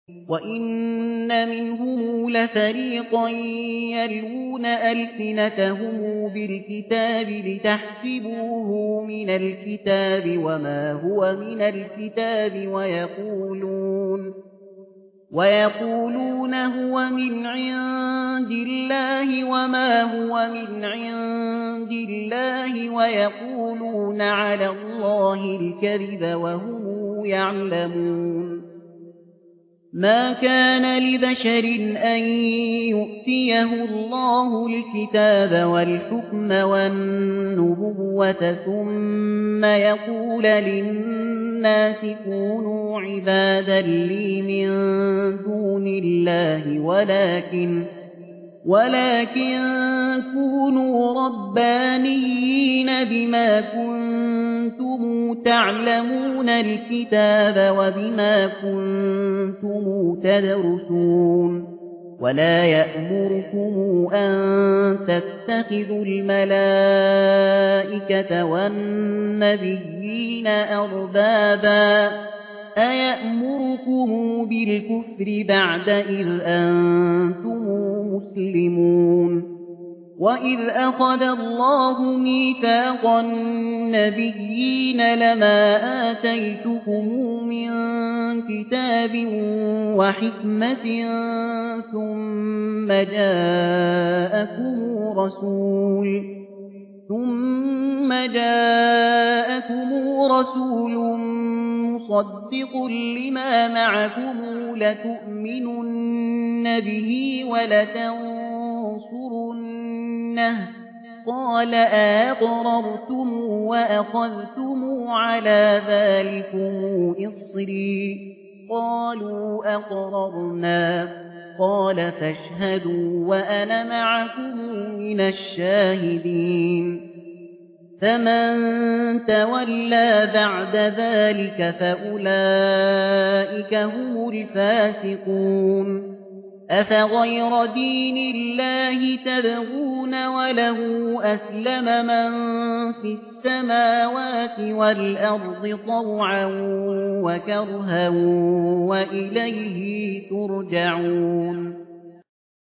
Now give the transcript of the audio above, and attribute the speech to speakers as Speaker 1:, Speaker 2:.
Speaker 1: وَإِنَّ مِنْهُمْ لَفَرِيقًا يَلْوُونَ أَلْسِنَتَهُم بِالْكِتَابِ لِتَحْسَبُوهُ مِنَ الْكِتَابِ وَمَا هُوَ مِنَ الْكِتَابِ وَيَقُولُونَ هُوَ مِنْ عِندِ اللَّهِ وَمَا هُوَ مِنْ عِندِ اللَّهِ وَيَقُولُونَ عَلَى اللَّهِ الْكَذِبَ وَهُمْ يَعْلَمُونَ مَا كَانَ لِبَشَرٍ أَن يُؤْتِيَهُ اللَّهُ الْكِتَابَ وَالْحُكْمَ وَالنُّبُوَّةَ ثُمَّ يَقُولَ لِلنَّاسِ كُونُوا عِبَادًا لِّي مِن دُونِ اللَّهِ ولكن كونوا ربانيين بما كنتم تعلمون الكتاب وبما كنتم تدرسون ولا يأمركم أن تتخذوا الملائكة والنبيين أربابا أيأمركم بالكفر بعد إذ أنتم مسلمون وَإِذْ أَخَذَ اللَّهُ مِيثَاقَ النَّبِيِّينَ لَمَا آتَيْتُكُم مِّن كِتَابٍ وَحِكْمَةٍ ثُمَّ جَاءَكُمْ رَسُولٌ مُصَدِّقٌ لِّمَا مَعَكُمْ لَتُؤْمِنُنَّ بِهِ وَلَتَنصُرُنَّهُ قَالَ أَأَقْرَرْتُمْ وَأَخَذْتُمْ عَلَىٰ ذَٰلِكُمْ إِصْرِي قَالُوا أَقْرَرْنَا قَالَ فَاشْهَدُوا وَأَنَا مَعَكُم مِّنَ الشَّاهِدِينَ فَمَن تَوَلَّىٰ بَعْدَ ذَٰلِكَ فَأُولَٰئِكَ هُمُ الْفَاسِقُونَ أَفَغَيْرَ دِينِ اللَّهِ تَبْغُونَ وَلَهُ أَسْلَمَ مَن فِي السَّمَاوَاتِ وَالْأَرْضِ طَوْعًا وَكَرْهًا وَإِلَيْهِ تُرْجَعُونَ